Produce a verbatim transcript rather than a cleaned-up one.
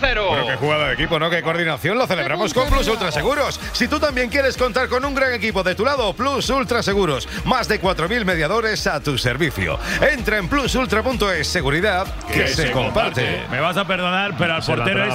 cero. Bueno, qué jugada de equipo, ¿no? Qué coordinación. Lo celebramos con Plus Ultra Seguros. Si tú también quieres contar con un gran equipo de tu lado, Plus Ultra Seguros. Más de cuatro mil mediadores a tu servicio. Entra en plus ultra punto es. Seguridad que, que se, se comparte. comparte. Me vas a perdonar, pero al portero es